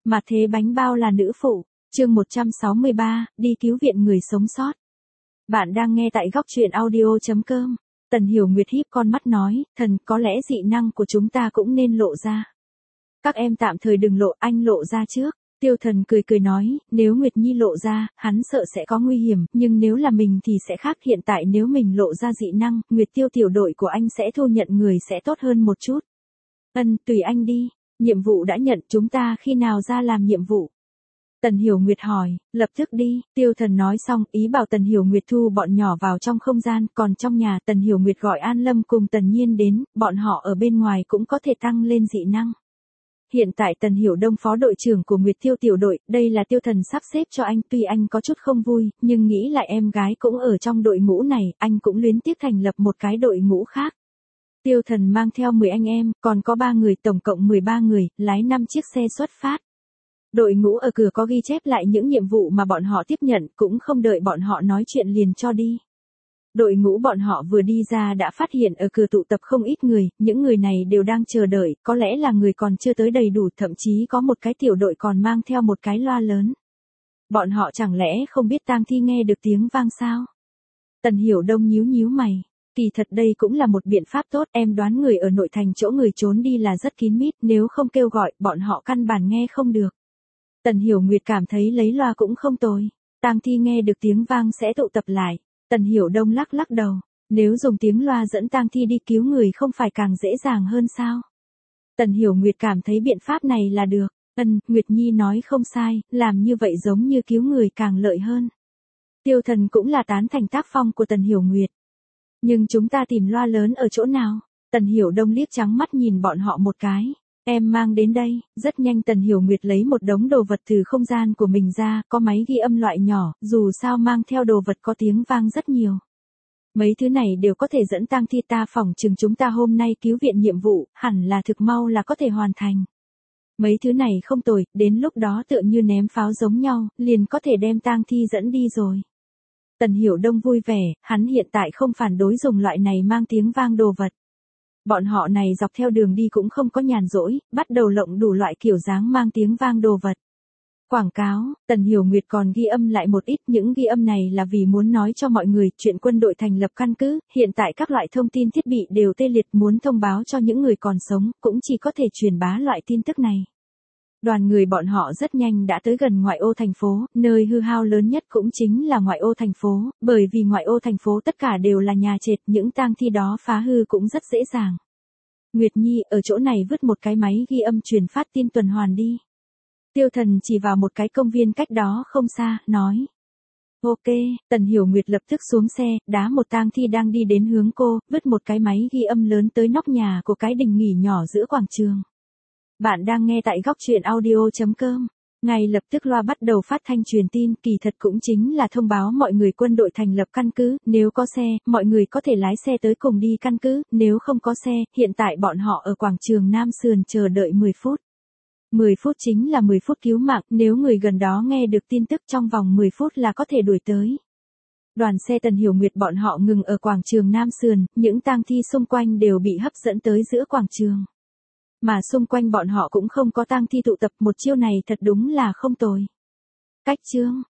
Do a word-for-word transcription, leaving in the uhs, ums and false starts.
Mà thế bánh bao là nữ phụ, chương một trăm sáu mươi ba, đi cứu viện người sống sót. Bạn đang nghe tại góc truyện audio chấm com. Tần Hiểu Nguyệt híp con mắt nói, thần, có lẽ dị năng của chúng ta cũng nên lộ ra. Các em tạm thời đừng lộ, anh lộ ra trước. Tiêu Thần cười cười nói, nếu Nguyệt Nhi lộ ra, hắn sợ sẽ có nguy hiểm, nhưng nếu là mình thì sẽ khác. Hiện tại nếu mình lộ ra dị năng, Nguyệt Tiêu tiểu đội của anh sẽ thu nhận người sẽ tốt hơn một chút. Ân, tùy anh đi, nhiệm vụ đã nhận, chúng ta khi nào ra làm nhiệm vụ? Tần Hiểu Nguyệt hỏi, lập tức đi, Tiêu Thần nói xong, ý bảo Tần Hiểu Nguyệt thu bọn nhỏ vào trong không gian, còn trong nhà Tần Hiểu Nguyệt gọi An Lâm cùng Tần Nhiên đến, bọn họ ở bên ngoài cũng có thể tăng lên dị năng. Hiện tại Tần Hiểu Đông phó đội trưởng của Nguyệt Tiêu tiểu đội, đây là Tiêu Thần sắp xếp cho anh, tuy anh có chút không vui, nhưng nghĩ lại em gái cũng ở trong đội ngũ này, anh cũng luyến tiếc thành lập một cái đội ngũ khác. Tiêu Thần mang theo mười anh em, còn có ba người, tổng cộng mười ba người, lái năm chiếc xe xuất phát. Đội ngũ ở cửa có ghi chép lại những nhiệm vụ mà bọn họ tiếp nhận, cũng không đợi bọn họ nói chuyện liền cho đi. Đội ngũ bọn họ vừa đi ra đã phát hiện ở cửa tụ tập không ít người, những người này đều đang chờ đợi, có lẽ là người còn chưa tới đầy đủ, thậm chí có một cái tiểu đội còn mang theo một cái loa lớn. Bọn họ chẳng lẽ không biết tang thi nghe được tiếng vang sao? Tần Hiểu Đông nhíu nhíu mày. Kỳ thật đây cũng là một biện pháp tốt, em đoán người ở nội thành chỗ người trốn đi là rất kín mít, nếu không kêu gọi, bọn họ căn bản nghe không được. Tần Hiểu Nguyệt cảm thấy lấy loa cũng không tồi. Tang thi nghe được tiếng vang sẽ tụ tập lại. Tần Hiểu Đông lắc lắc đầu. Nếu dùng tiếng loa dẫn tang thi đi cứu người không phải càng dễ dàng hơn sao? Tần Hiểu Nguyệt cảm thấy biện pháp này là được. Ân, Nguyệt Nhi nói không sai, làm như vậy giống như cứu người càng lợi hơn. Tiêu Thần cũng là tán thành tác phong của Tần Hiểu Nguyệt. Nhưng chúng ta tìm loa lớn ở chỗ nào? Tần Hiểu Đông liếc trắng mắt nhìn bọn họ một cái. Em mang đến đây, rất nhanh Tần Hiểu Nguyệt lấy một đống đồ vật từ không gian của mình ra, có máy ghi âm loại nhỏ, dù sao mang theo đồ vật có tiếng vang rất nhiều. Mấy thứ này đều có thể dẫn tang thi, ta phỏng chừng chúng ta hôm nay cứu viện nhiệm vụ, hẳn là thực mau là có thể hoàn thành. Mấy thứ này không tồi, đến lúc đó tựa như ném pháo giống nhau, liền có thể đem tang thi dẫn đi rồi. Tần Hiểu Đông vui vẻ, hắn hiện tại không phản đối dùng loại này mang tiếng vang đồ vật. Bọn họ này dọc theo đường đi cũng không có nhàn rỗi, bắt đầu lộng đủ loại kiểu dáng mang tiếng vang đồ vật. Quảng cáo, Tần Hiểu Nguyệt còn ghi âm lại một ít, những ghi âm này là vì muốn nói cho mọi người chuyện quân đội thành lập căn cứ, hiện tại các loại thông tin thiết bị đều tê liệt, muốn thông báo cho những người còn sống, cũng chỉ có thể truyền bá loại tin tức này. Đoàn người bọn họ rất nhanh đã tới gần ngoại ô thành phố, nơi hư hao lớn nhất cũng chính là ngoại ô thành phố, bởi vì ngoại ô thành phố tất cả đều là nhà trệt, những tang thi đó phá hư cũng rất dễ dàng. Nguyệt Nhi, ở chỗ này vứt một cái máy ghi âm truyền phát tin tuần hoàn đi. Tiêu Thần chỉ vào một cái công viên cách đó không xa, nói. Ok, Tần Hiểu Nguyệt lập tức xuống xe, đá một tang thi đang đi đến hướng cô, vứt một cái máy ghi âm lớn tới nóc nhà của cái đình nghỉ nhỏ giữa quảng trường. Bạn đang nghe tại góc truyện audio chấm com. Ngay lập tức loa bắt đầu phát thanh truyền tin, kỳ thật cũng chính là thông báo mọi người quân đội thành lập căn cứ, nếu có xe, mọi người có thể lái xe tới cùng đi căn cứ, nếu không có xe, hiện tại bọn họ ở quảng trường Nam Sườn chờ đợi mười phút. mười phút chính là mười phút cứu mạng, nếu người gần đó nghe được tin tức trong vòng mười phút là có thể đuổi tới. Đoàn xe Tần Hiểu Nguyệt bọn họ ngừng ở quảng trường Nam Sườn, những tang thi xung quanh đều bị hấp dẫn tới giữa quảng trường. Mà xung quanh bọn họ cũng không có tang thi tụ tập, một chiêu này thật đúng là không tồi. Cách chương,